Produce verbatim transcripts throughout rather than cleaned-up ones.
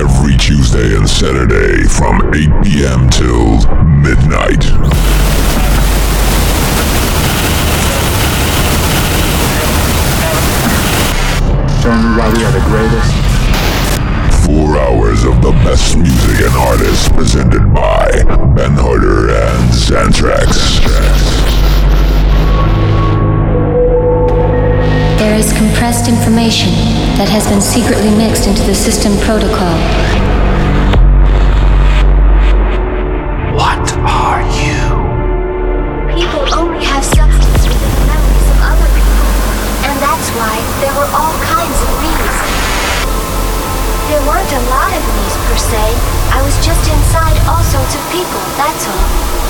every Tuesday and Saturday from eight p.m. till midnight. Everybody are the greatest. Four hours of the best music and artists presented by Ben Harder and Xantrax. There is compressed information that has been secretly mixed into the system protocol. What are you? People only have substance within the memories of other people, and that's why there were all kinds of me's. There weren't a lot of me's per se. I was just inside all sorts of people, that's all.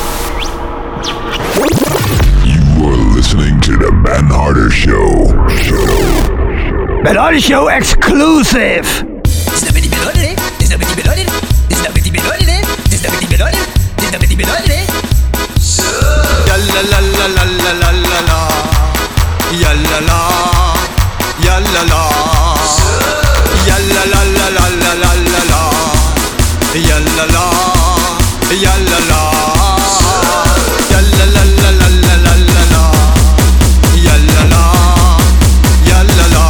You are listening to the Ben Harder Show. Show. Ben Harder Show exclusive. This is the Betty Melody. This is the Betty Melody. This is the Betty Melody. This is the Betty Melody. This is the Betty Melody. Ya la la la la la la la la. Ya la la. Ya la la. Ya la la la la la la la la. Ya la la. Ya la la. Ya la la la la la la la la. Ya la la. Ya la la.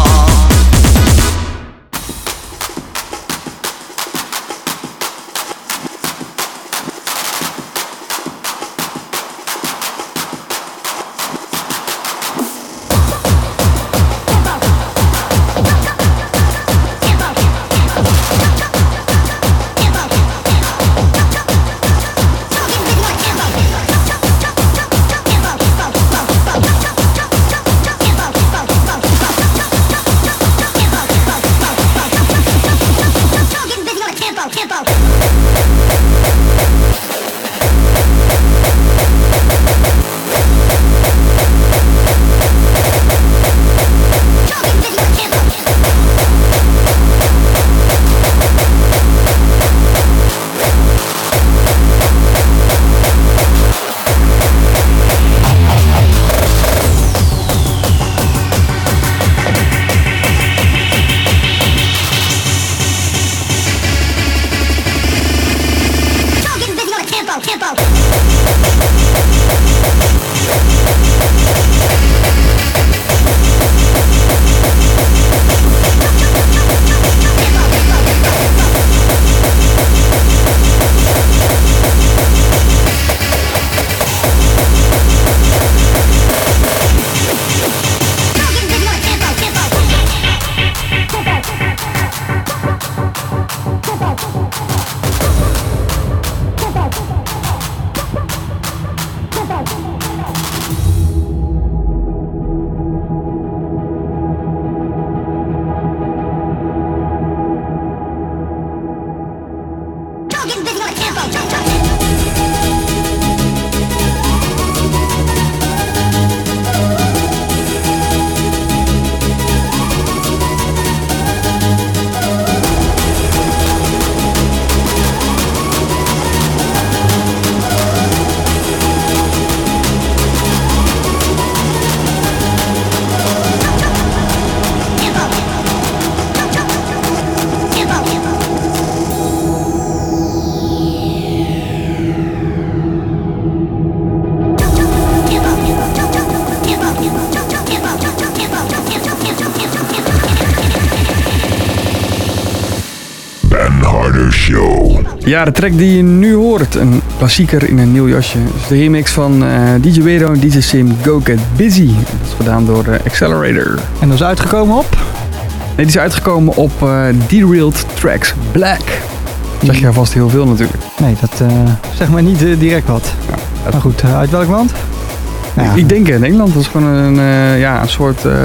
Ja, de track die je nu hoort, een klassieker in een nieuw jasje, is de remix van uh, D J Wedo en D J Sim, Go Get Busy. Dat is gedaan door uh, Accelerator. En dat is uitgekomen op? Nee, die is uitgekomen op uh, Derailed Tracks Black. Dat zeg je er vast heel veel natuurlijk. Nee, dat uh, zeg maar niet uh, direct wat. Ja, dat... Maar goed, uh, uit welk land? Ja. Ik, ik denk in Nederland. Dat is gewoon een, uh, ja, een soort uh,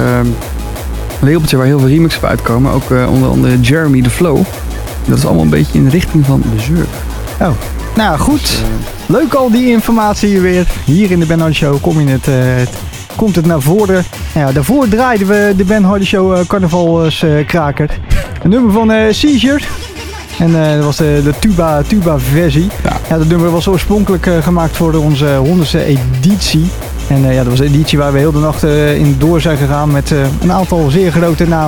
labeltje waar heel veel remixes op uitkomen. Ook uh, onder andere Jeremy The Flow. Dat is allemaal een beetje in de richting van Berserk. Oh, nou goed. Dus, uh... leuk al die informatie weer. Hier in de Ben Harder Show kom je het, uh, het, komt het naar voren. Nou ja, daarvoor draaiden we de Ben Harder Show uh, carnavalskraker. Uh, een nummer van uh, Seizure. En uh, dat was de, de tuba, tuba versie. Ja. Ja, dat nummer was oorspronkelijk uh, gemaakt voor onze honderdste editie. En uh, ja, dat was een editie waar we heel de nacht uh, in door zijn gegaan met uh, een aantal zeer grote namen.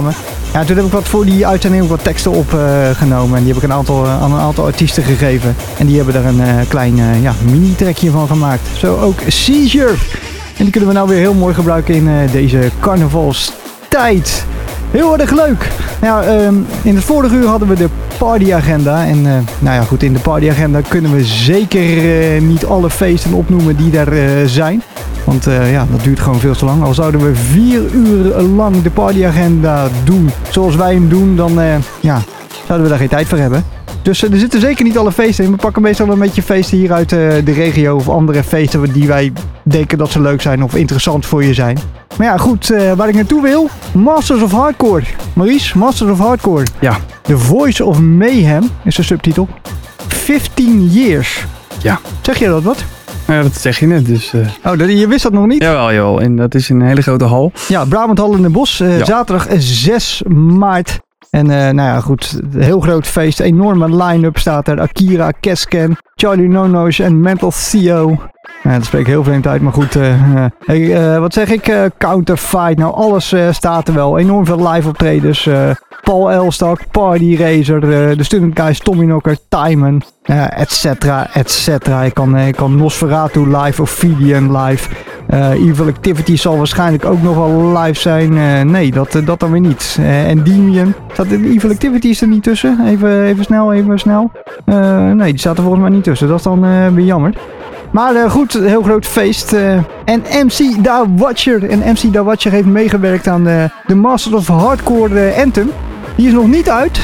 Ja, toen heb ik wat voor die uitzending ook wat teksten opgenomen. Uh, en die heb ik een aantal, uh, aan een aantal artiesten gegeven. En die hebben daar een uh, klein uh, ja, mini-trekje van gemaakt. Zo ook Seizure. En die kunnen we nou weer heel mooi gebruiken in uh, deze carnavalstijd. Heel erg leuk. Nou, um, in het vorige uur hadden we de partyagenda. En uh, nou ja, goed, in de partyagenda kunnen we zeker uh, niet alle feesten opnoemen die er uh, zijn. Want uh, ja, dat duurt gewoon veel te lang. Al zouden we vier uur lang de partyagenda doen zoals wij hem doen, dan uh, ja, zouden we daar geen tijd voor hebben. Dus uh, er zitten zeker niet alle feesten in. We pakken meestal een beetje feesten hier uit uh, de regio of andere feesten die wij denken dat ze leuk zijn of interessant voor je zijn. Maar ja, goed, uh, waar ik naartoe wil, Masters of Hardcore. Maurice, Masters of Hardcore. Ja. The Voice of Mayhem is de subtitel. vijftien years. Ja. Zeg je dat wat? Ja, dat zeg je net, dus... Uh... Oh, dat, je wist dat nog niet? Jawel, jawel. En dat is in een hele grote hal. Ja, Brabant Hal in de Bos. Uh, ja. Zaterdag zes maart. En uh, nou ja, goed. Een heel groot feest. Enorme line-up staat er. Akira, Kesken, Charlie Nono's en Mental Theo. Ja, dat spreekt heel vreemd uit, maar goed. Uh, uh, hey, uh, wat zeg ik? Uh, Counterfight. Nou, alles uh, staat er wel. Enorm veel live optredens. Uh, Paul Elstak, Party Racer, uh, de Student Guys, Tommy Knocker, Timon, uh, et cetera, et cetera. Ik kan, uh, ik kan Nosferatu live of Vidian live. Uh, Evil Activity zal waarschijnlijk ook nog wel live zijn. Uh, nee, dat, uh, dat dan weer niet. Uh, Endymion. Staat de Evil Activity is er niet tussen? Even, even snel, even snel. Uh, nee, die staat er volgens mij niet tussen. Dat is dan uh, weer jammer. Maar uh, goed, een heel groot feest. Uh, en M C Da Watcher. En M C Da Watcher heeft meegewerkt aan de, de Masters of Hardcore uh, Anthem. Die is nog niet uit.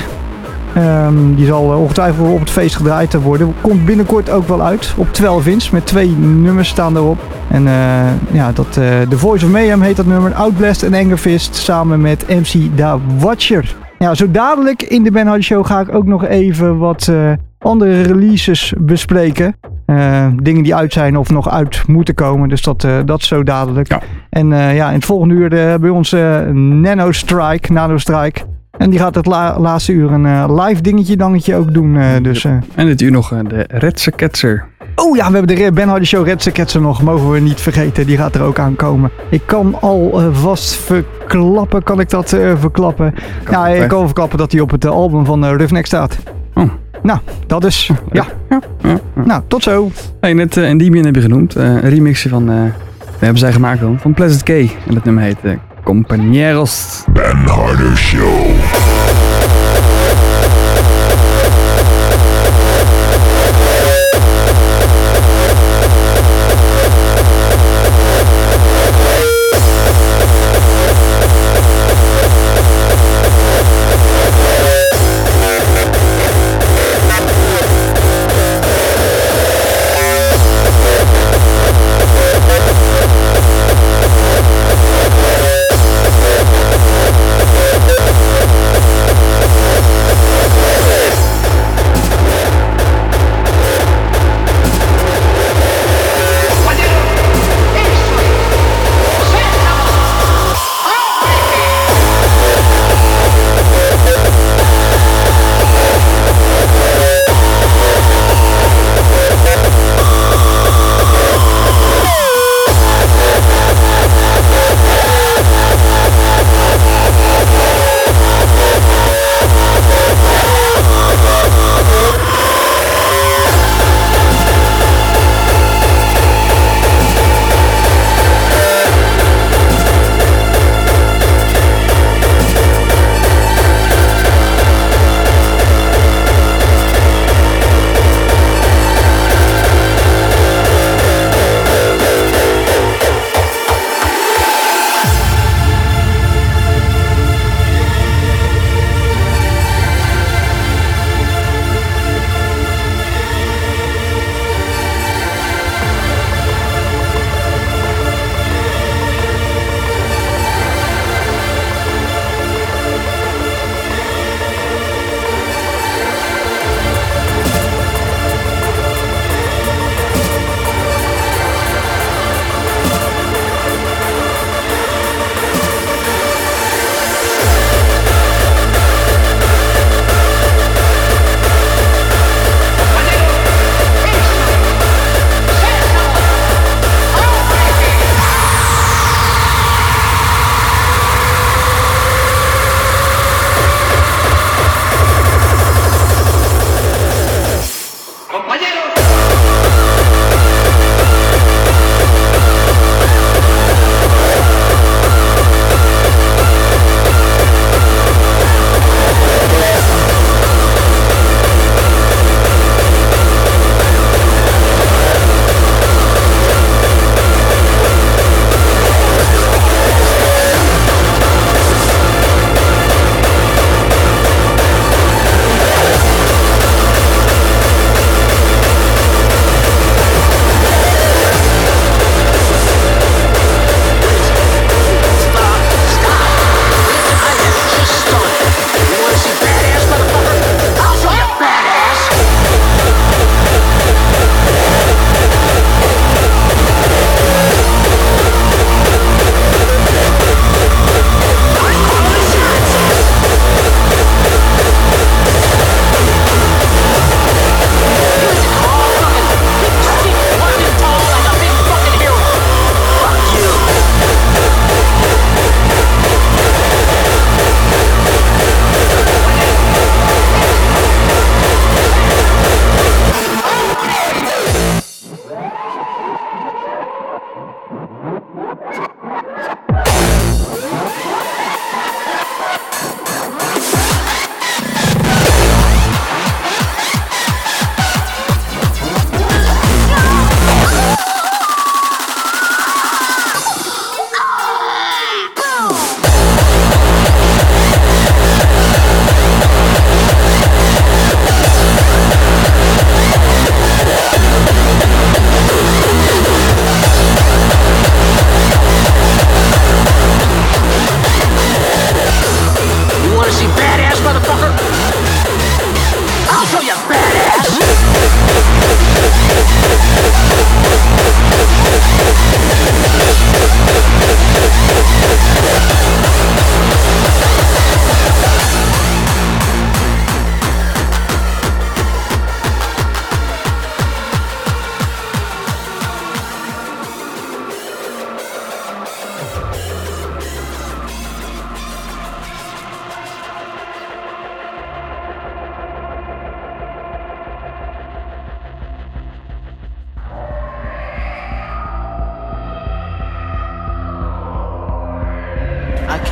Um, die zal uh, ongetwijfeld op het feest gedraaid worden. Komt binnenkort ook wel uit. Op twaalf inch. Met twee nummers staan erop. En uh, ja, dat, uh, The Voice of Mayhem heet dat nummer. Outblast en Angerfist samen met M C Da Watcher. Ja, zo dadelijk in de Ben Hardy Show ga ik ook nog even wat uh, andere releases bespreken. Uh, dingen die uit zijn of nog uit moeten komen. Dus dat, uh, dat zo dadelijk. Ja. En uh, ja, in het volgende uur uh, bij ons uh, Nano Strike. Nano Strike. En die gaat het la- laatste uur een uh, live dingetje dangetje ook doen. Uh, dus, uh. En dit uur nog uh, de Redse Ketser. Oh ja, we hebben de Ben Hardy Show Redse Ketser nog. Mogen we niet vergeten. Die gaat er ook aankomen. Ik kan al uh, vast verklappen. Kan ik dat uh, verklappen? Kan nou, ik kan verklappen dat hij op het uh, album van uh, Roughneck staat. Oh. Nou, dat is. Ja. Ja. Ja. Ja. Nou, tot zo. Hey, net uh, Endymion heb je genoemd. Uh, een remixje van. Uh, we hebben zij gemaakt dan. Van Pleasant K. En dat nummer heet uh, Compañeros. Ben Hardy Show.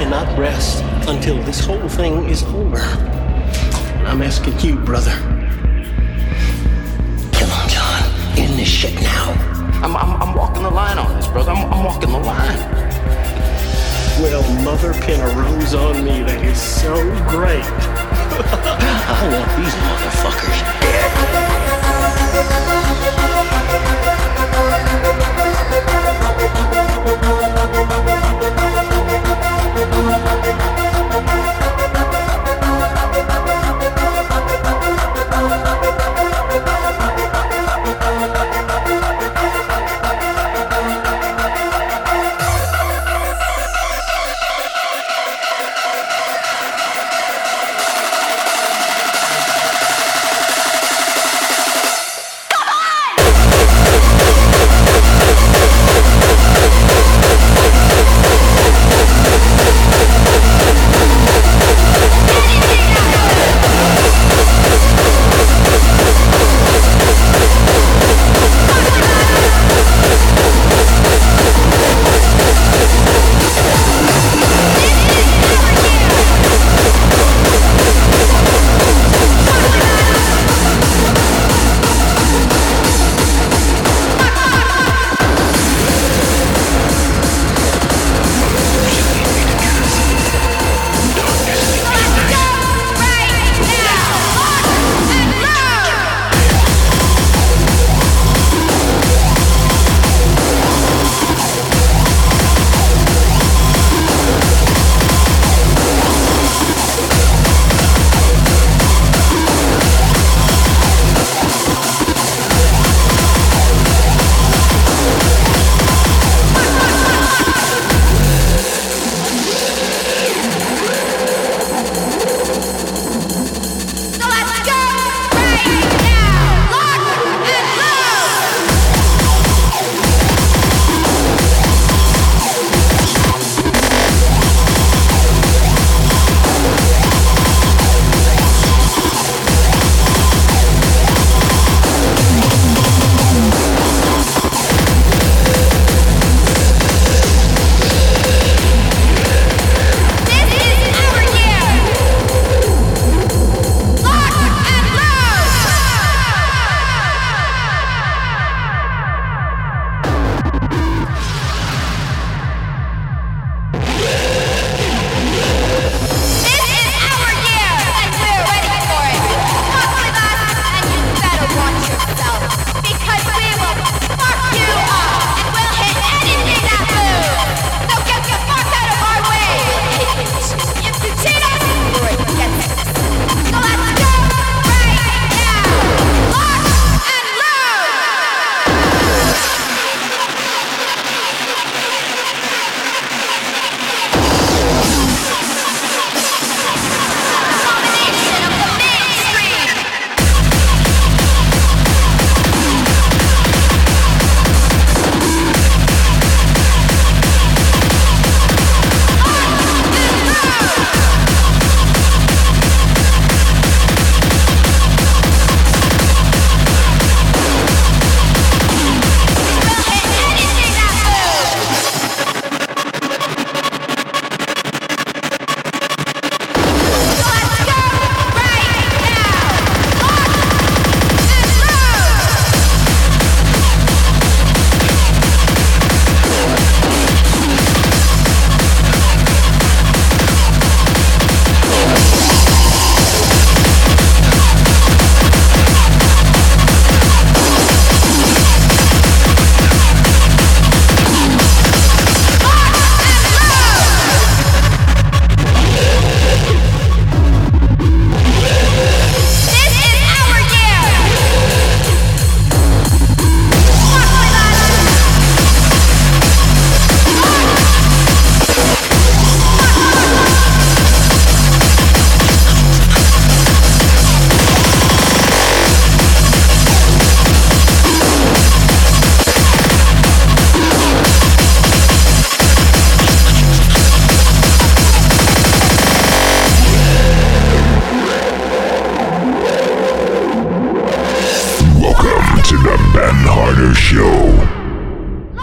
cannot rest until this whole thing is over. I'm asking you, brother. Come on, John. End this shit now. I'm, I'm, I'm walking the line on this, brother. I'm, I'm walking the line. Well, mother pin a rose on me. That is so great. I want these motherfuckers dead. Come on!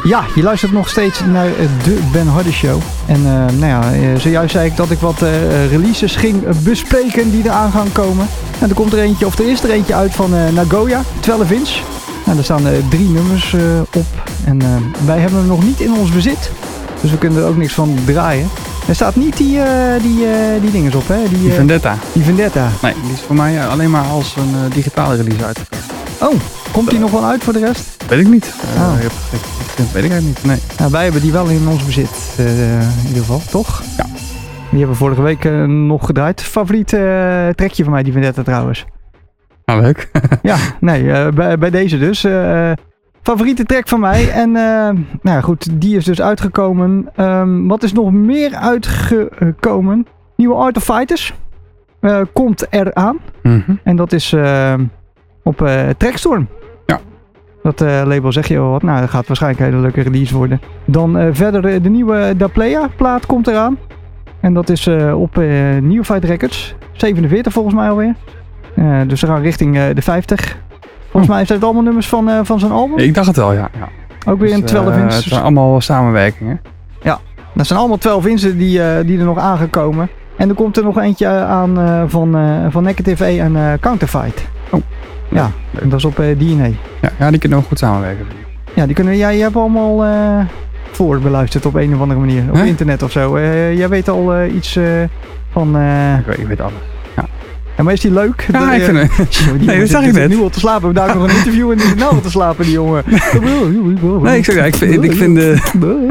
Ja, je luistert nog steeds naar uh, de Ben Harder Show. En uh, nou ja, uh, zojuist zei ik dat ik wat uh, releases ging bespreken die eraan gaan komen. En er komt er eentje, of er is er eentje uit van uh, Nagoya, twaalf inch. Nou, daar staan uh, drie nummers uh, op. En uh, wij hebben hem nog niet in ons bezit. Dus we kunnen er ook niks van draaien. Er staat niet die, uh, die, uh, die dinges op, hè? Die, uh, Die Vendetta. Die Vendetta. Nee, die is voor mij alleen maar als een uh, digitale release uitgekomen. Oh, komt die nog wel uit voor de rest? Weet ik niet. Uh, Oh. ik heb, ik, ik, weet ik eigenlijk niet. Nee. Nou, wij hebben die wel in ons bezit, uh, in ieder geval, toch? Ja. Die hebben we vorige week uh, nog gedraaid. Favoriet uh, trekje van mij, die Vendetta trouwens. Nou, leuk. Ja, nee, uh, bij, bij deze dus. Uh, favoriete track van mij. En uh, nou ja, goed, die is dus uitgekomen. Um, wat is nog meer uitgekomen? Nieuwe Art of Fighters uh, komt eraan. Mm-hmm. En dat is uh, op uh, Trackstorm. Ja. Dat uh, label zeg je wel wat. Nou, dat gaat waarschijnlijk een hele leuke release worden. Dan uh, verder uh, de nieuwe Da Playa plaat komt eraan. En dat is uh, op uh, Neophyte Records. zevenenveertig volgens mij alweer. Uh, dus we gaan richting uh, de vijftig. Volgens mij zijn het allemaal nummers van, uh, van zijn album. Ik dacht het wel, ja. ja. Ook weer Dus, een twaalf inch. uh, het zijn allemaal samenwerkingen. Dat zijn allemaal twaalf inches die, uh, die er nog aangekomen. En er komt er nog eentje aan uh, van, uh, van Negative A en uh, Counterfight. Oh. Ja, en dat is op uh, D N A. Ja, ja, die kunnen ook goed samenwerken. Ja, die kunnen jij, jij hebt allemaal uh, voor beluisterd op een of andere manier. Op Huh? internet of zo. Uh, jij weet al uh, iets uh, van... Uh, Ik weet, ik weet alles. ja, maar is die leuk? Ja, De, ik vind het... Jongen, die Nee, jongen dat zag zit ik net. nu al te slapen. We hebben daar nog een interview en die zit nou al te slapen, die jongen. Nee, ik zeg ja, ik vind, ik vind de,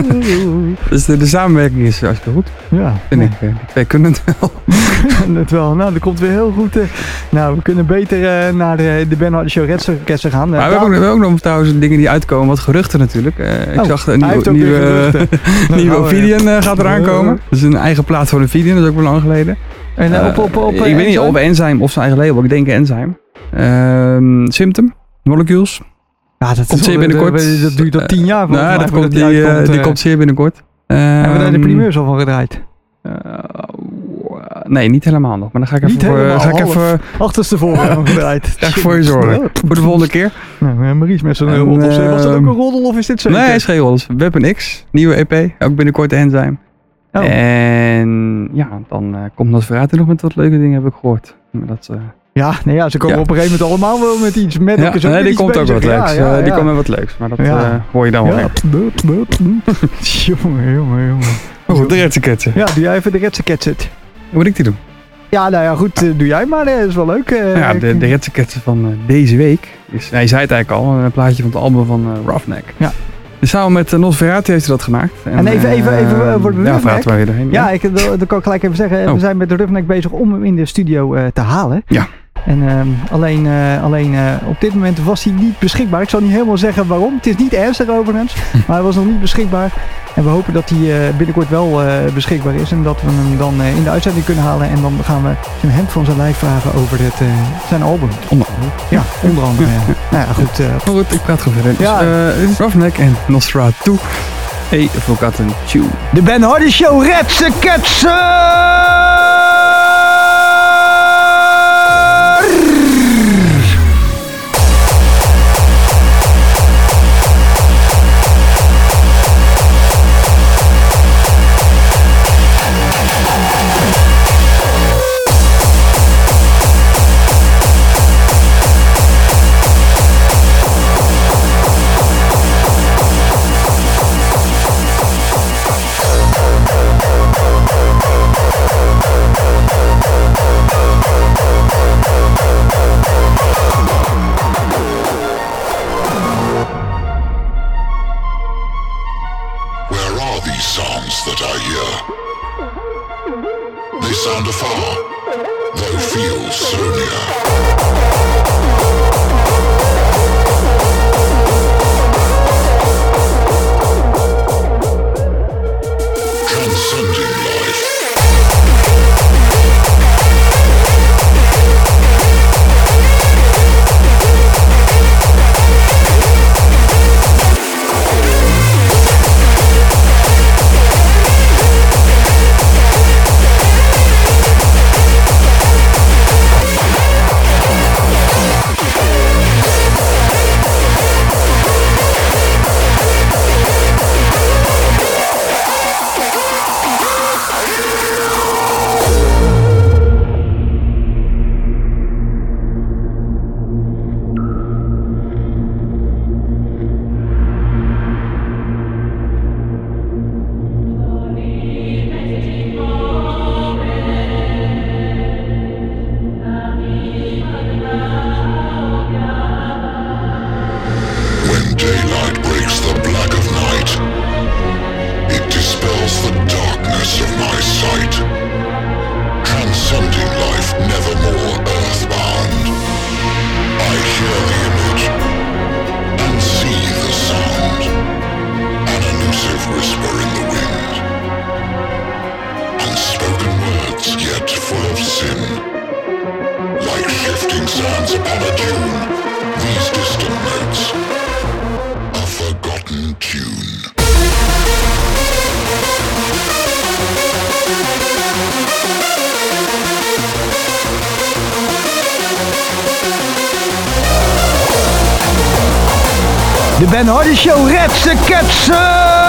dus de, de samenwerking is hartstikke goed. Ja, Vind nee. ik. Die twee kunnen het wel. Het wel. Nou, dat komt weer heel goed. Uh. Nou, we kunnen beter uh, naar de, de Ben Harder Show Redsorkester gaan. Uh, Maar we hebben, ook, we hebben ook nog trouwens dingen die uitkomen, wat geruchten natuurlijk. Uh, ik Oh, zag een hij heeft nieuwe, ook weer nieuwe, geruchten. Nou, nieuwe nou, Ophidian uh, gaat eraan uh, komen. Dus een eigen plaat van Ophidian, dat is ook wel lang geleden. En uh, op, op, op, Uh, ik weet niet of Enzyme of zijn eigen label, ik denk Enzyme. Uh, Symptom, Molecules. Ja, dat Komt is zeer wel- binnenkort. Dat, dat duurt tot tien jaar volgens Nou, mij dat voordat komt, die, uh, uitkomt, die uh. komt zeer binnenkort. Hebben we daar de Ehm, primeurs al van gedraaid? Uh, nee, niet helemaal nog. Maar dan ga ik even, Niet voor, helemaal, ga ik half. even, Achterstevoren hebben we gedraaid. ga ik voor je zorgen. Voor de volgende keer. Nou, uh, Maries met zo'n En, roddel. Was dat ook ehm, een roddel of is dit zo? Nee, is geen roddels. Weapon X, nieuwe E P. Ook binnenkort de Enzyme. Oh. En ja, dan uh, komt Nosferatu nog met wat leuke dingen, heb ik gehoord. Maar dat, uh, Ja, nee, ja, ze komen Ja. op een gegeven moment allemaal wel met iets. Met ja, nee, die komt ook wat leuks. Ja, ja, Uh, die ja. komt met wat leuks. Maar dat Ja. uh, hoor je dan wel Ja. weer. Jongen, jongen, jongen. Oh, de retseketsen. Ja, doe jij even de retseketset. Hoe moet ik die doen? Ja, nou ja, goed, uh, doe jij maar. uh, Dat is wel leuk. uh, Nou ja, de, de retseketsen van uh, deze week. Is, hij zei het eigenlijk al, een plaatje van het album van uh, Roughneck. Ja. Dus samen met uh, Nosferatu heeft hij dat gemaakt. En even- even- uh, even, uh, voor de Ja, Roughneck. praten we weer doorheen. Ja, ik, dat, dat kan ik gelijk even zeggen. We Oh. zijn met de Roughneck bezig om hem in de studio uh, te halen. Ja. En ehm, alleen, uh, alleen uh, op dit moment was hij niet beschikbaar. Ik zal niet helemaal zeggen waarom. Het is niet ernstig overigens. Maar hij was nog niet beschikbaar. En we hopen dat hij uh, binnenkort wel uh, beschikbaar is. En dat we hem dan uh, in de uitzending kunnen halen. En dan gaan we zijn hemd van zijn lijf vragen over het, uh, zijn album. Onder andere. Ja, onder andere. uh, nou ja, goed. Uh, Maar goed, ik praat gewoon verder. Ja. Dus, uh, dit is Roughneck en Nosferatu. Hey, Forgotten Tune. de Ben Harder Show, Redse Ketsen! Where are these sounds that I hear? They sound afar, though feel so near. Transcending life. brightness of my sight, transcending life nevermore earthbound. I hear the image and see the sound, an elusive whisper in the wind, unspoken words yet full of sin, like shifting sands upon a dune. These distant notes, a forgotten tune. De Ben Hardy Show redt ze ketsen!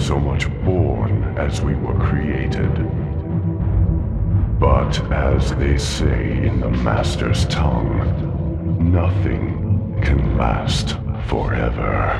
so much born as we were created. But as they say in the Master's tongue, nothing can last forever.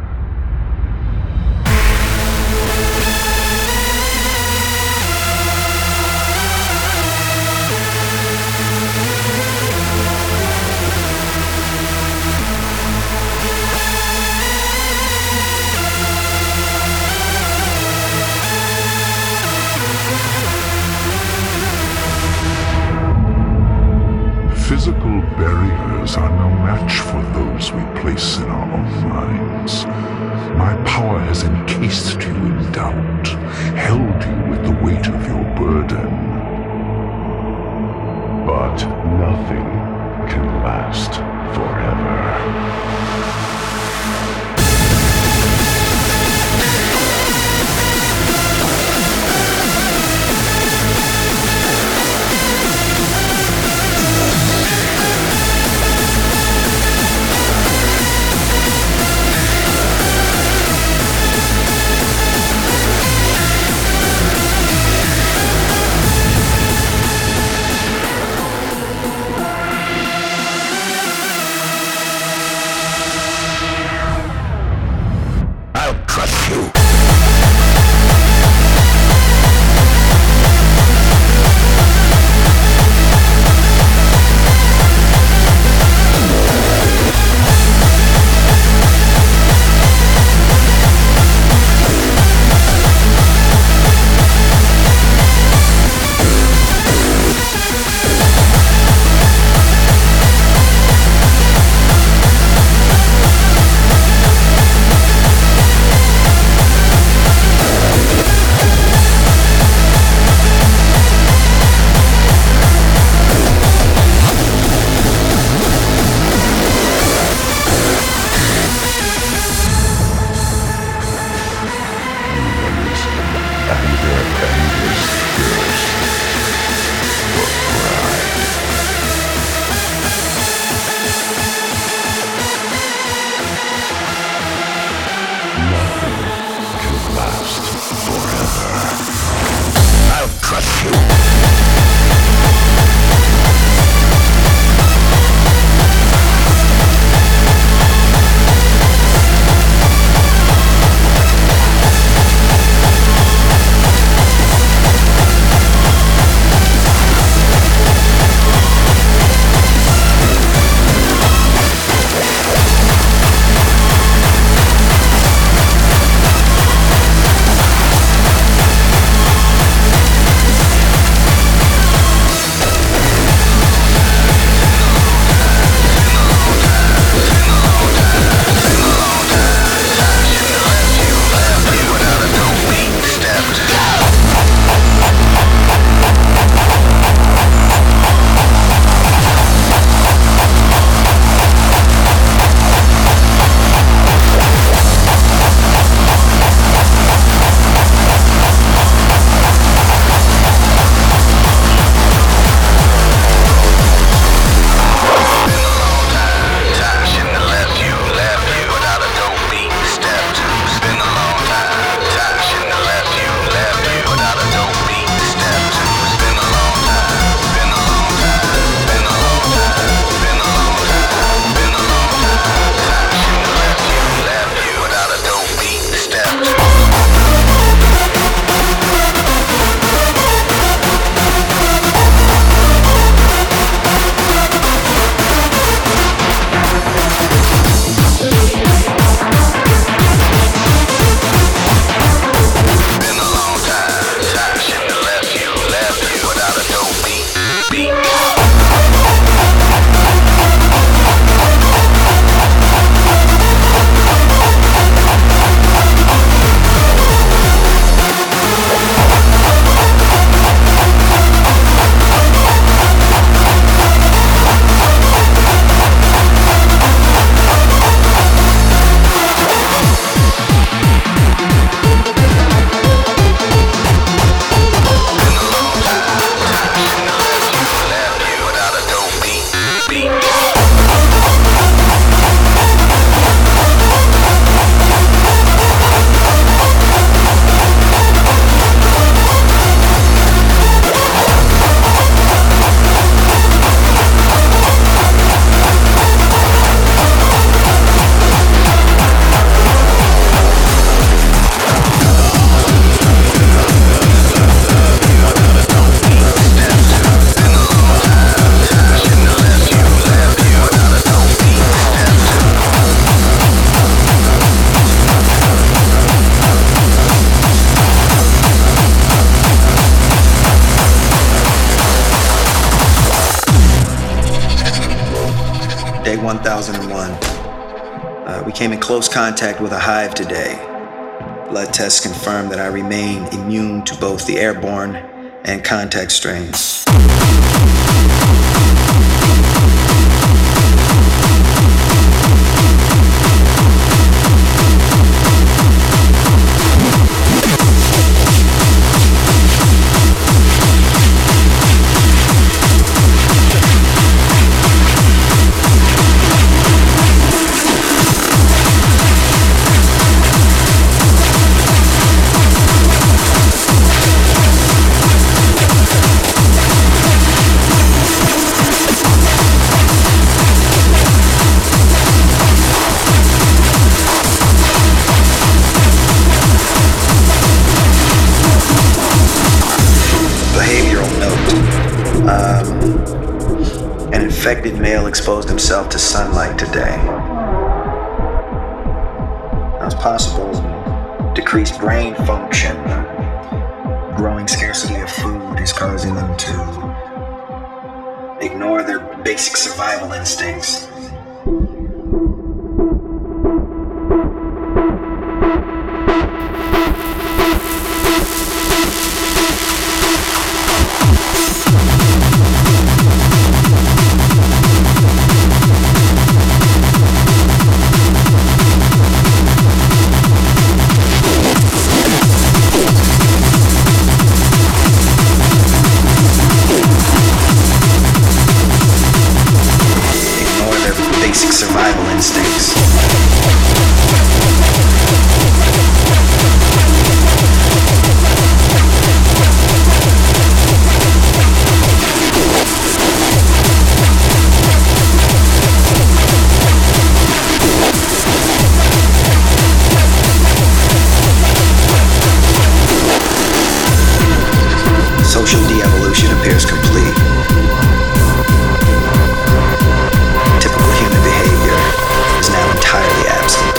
Physical barriers are no match for those we place in our own minds. My power has encased you in doubt, held you with the weight of your burden. But nothing can last forever. one thousand one. Uh, we came in close contact with a hive today. Blood tests confirm that I remain immune to both the airborne and contact strains. Infected male exposed himself to sunlight today. Now it's possible decreased brain function, growing scarcity of food is causing them to ignore their basic survival instincts. Basic survival instincts. Social de-evolution appears complete. Typical human behavior is now entirely absent.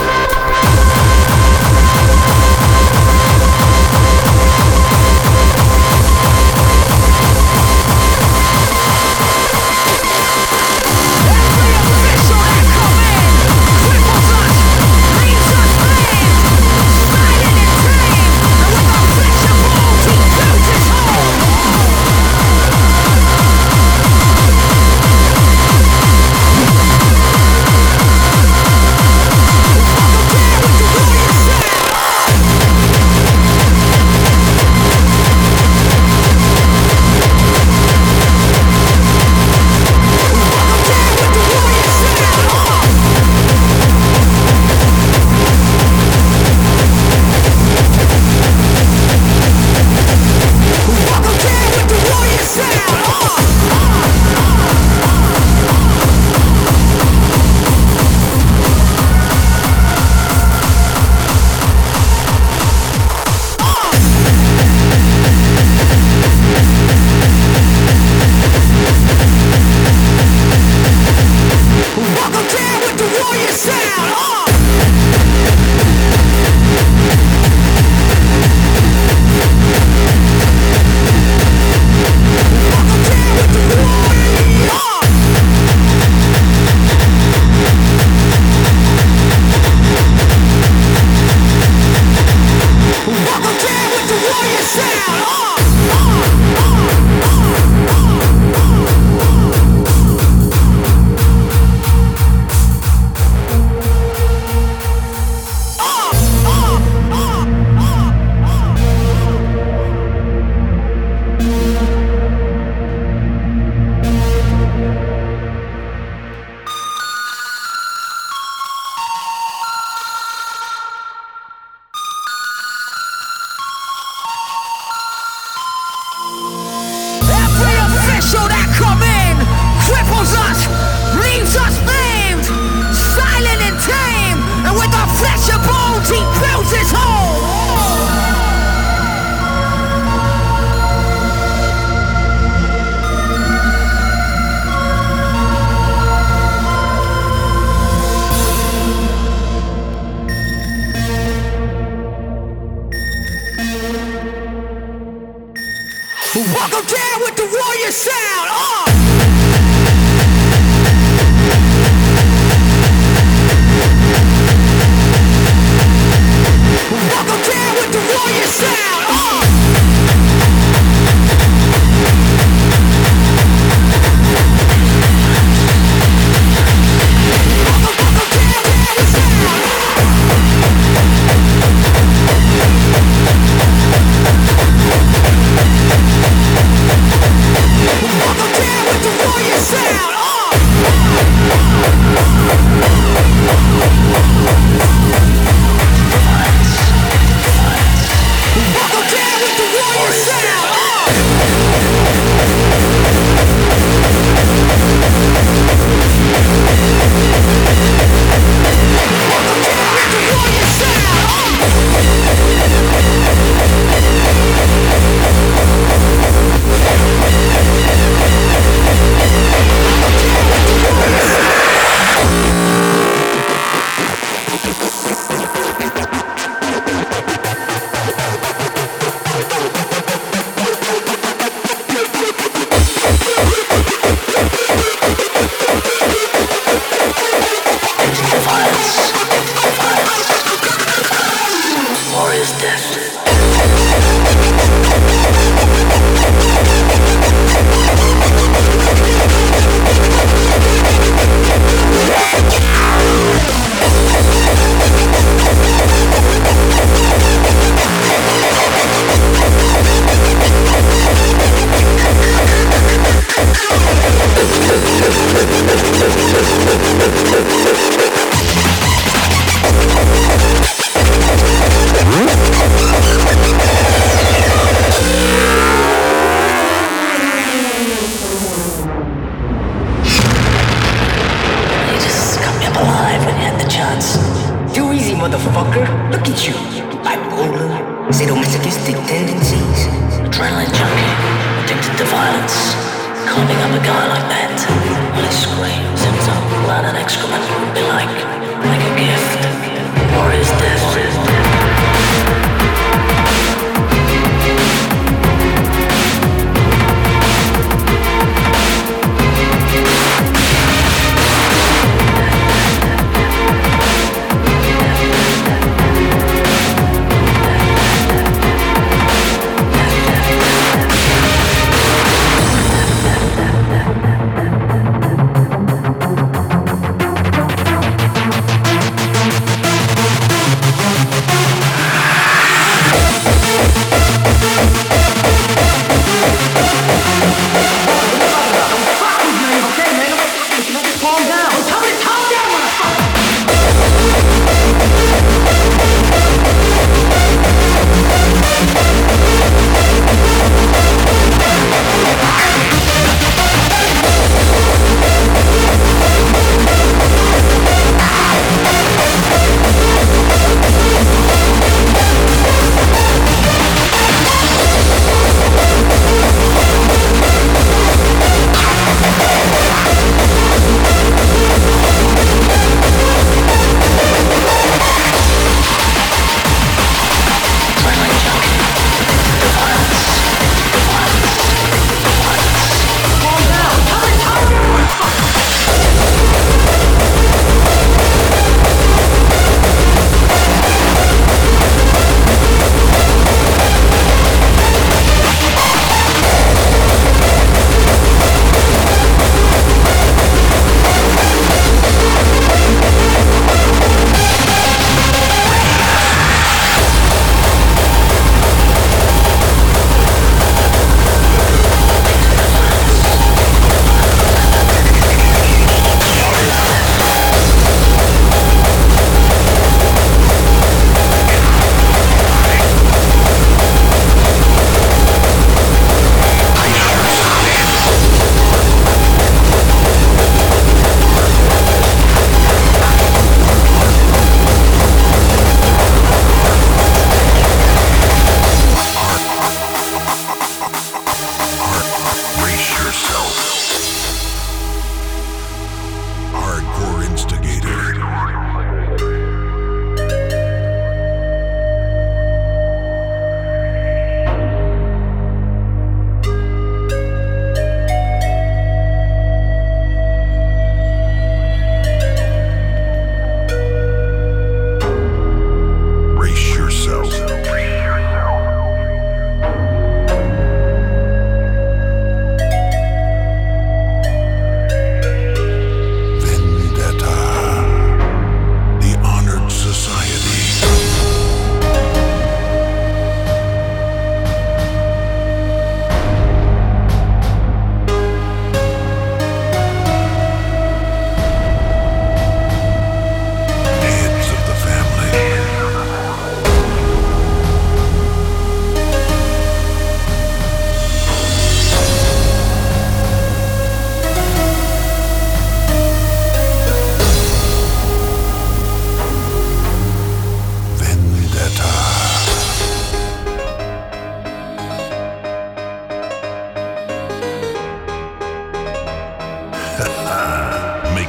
Welcome down with the warrior sound. Uh!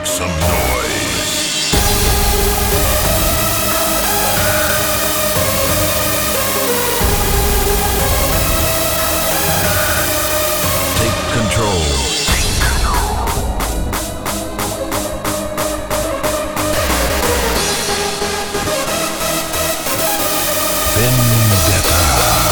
Make some noise. Take control. Vendetta.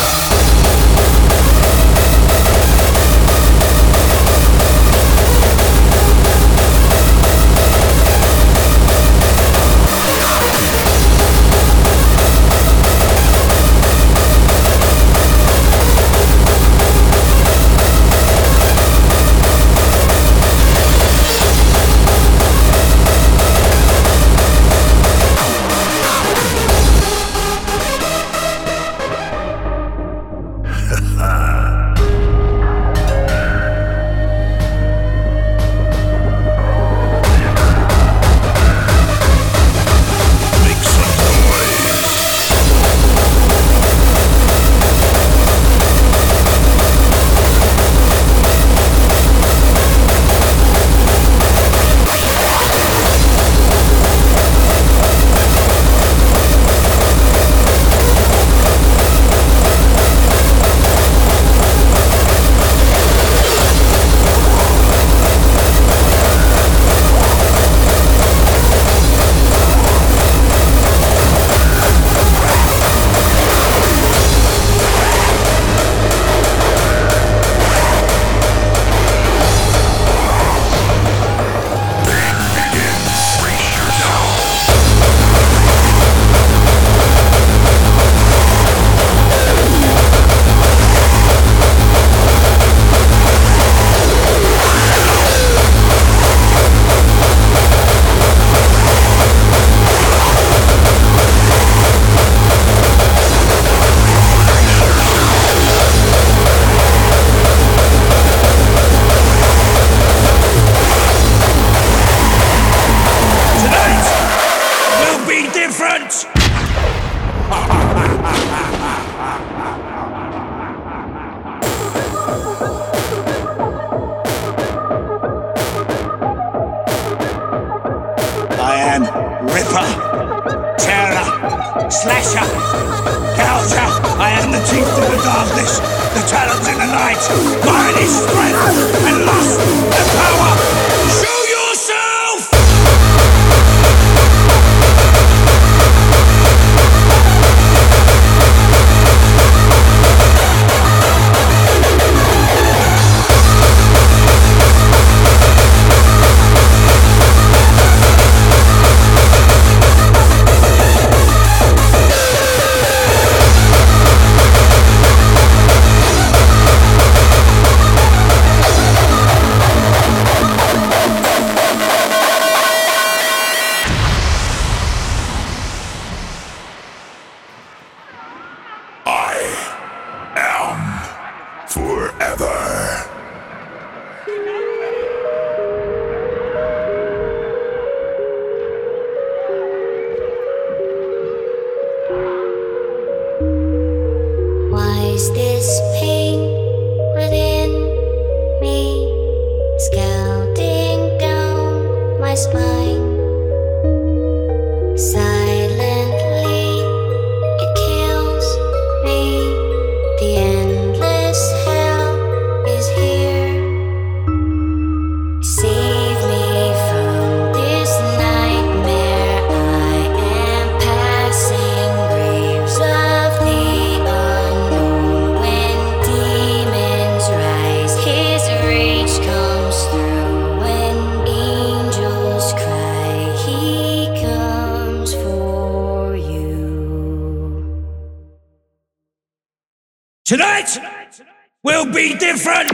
Tonight will be different!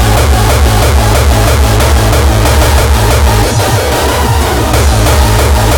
Begins now.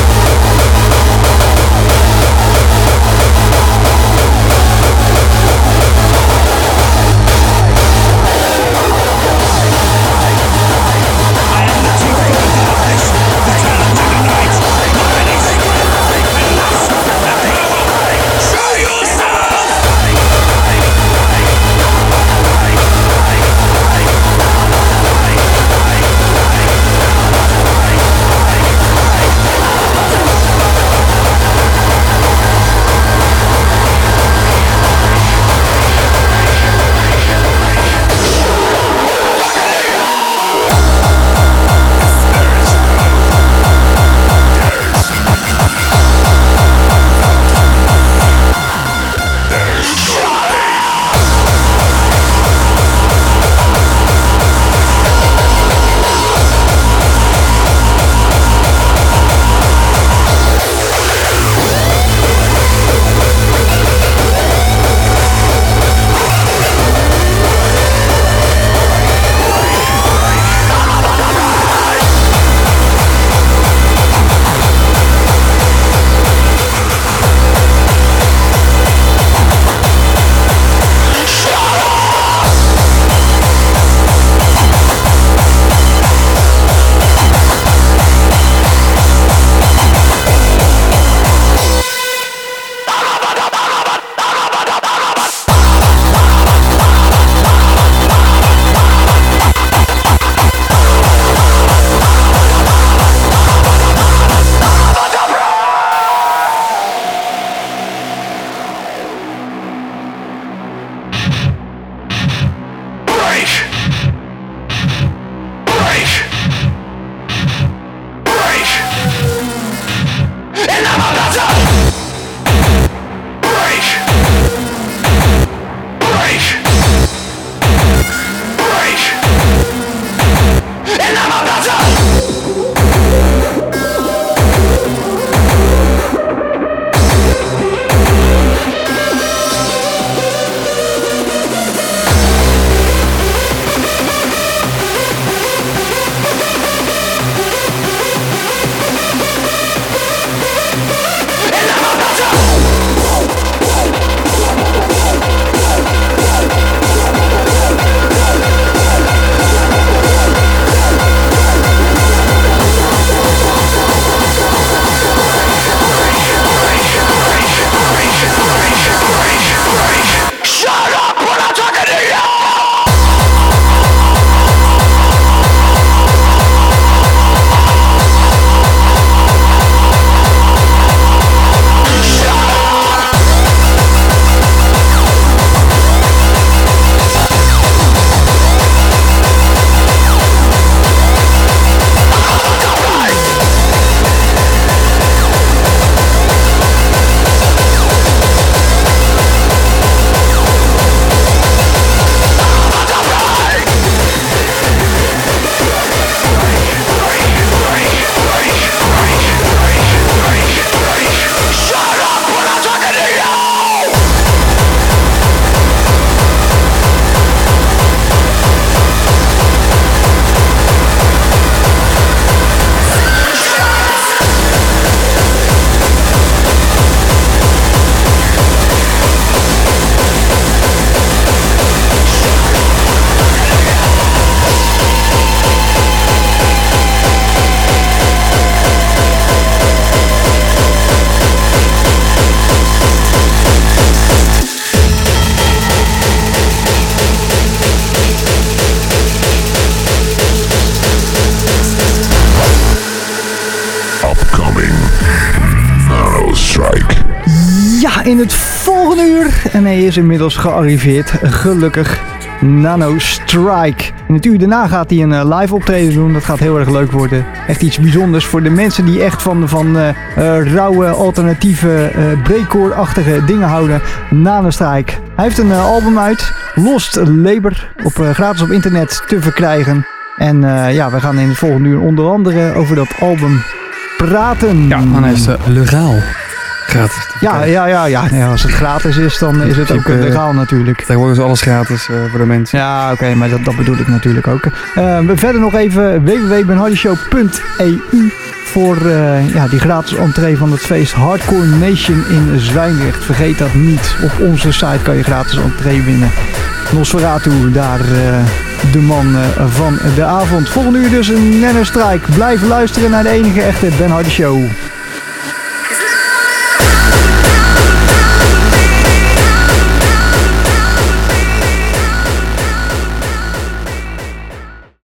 in het volgende uur. En hij is inmiddels gearriveerd. Gelukkig. Nano Strike. In het uur daarna gaat hij een uh, live optreden doen. Dat gaat heel erg leuk worden. Echt iets bijzonders voor de mensen die echt van, van uh, uh, rauwe, alternatieve, uh, breakcore-achtige dingen houden. Nano Strike. Hij heeft een uh, album uit. Lost Labor. Op, uh, gratis op internet te verkrijgen. En uh, ja, we gaan in het volgende uur onder andere over dat album praten. Ja, dan is het uh, legaal. Gratis. Ja, ja, ja, ja. Nee, als het gratis is, dan is het ook uh, legaal natuurlijk. Tegenwoordig is alles gratis uh, voor de mensen. Ja, oké, okay, maar dat, dat bedoel ik natuurlijk ook. Uh, verder nog even w w w punt ben hardy show punt e u voor uh, ja, die gratis entree van het feest Hardcore Nation in Zwijndrecht. Vergeet dat niet. Op onze site kan je gratis entree winnen. Nosferatu, daar uh, de man uh, van de avond. Volgende uur dus een Nano Strike. Blijf luisteren naar de enige echte Ben Hardy Show.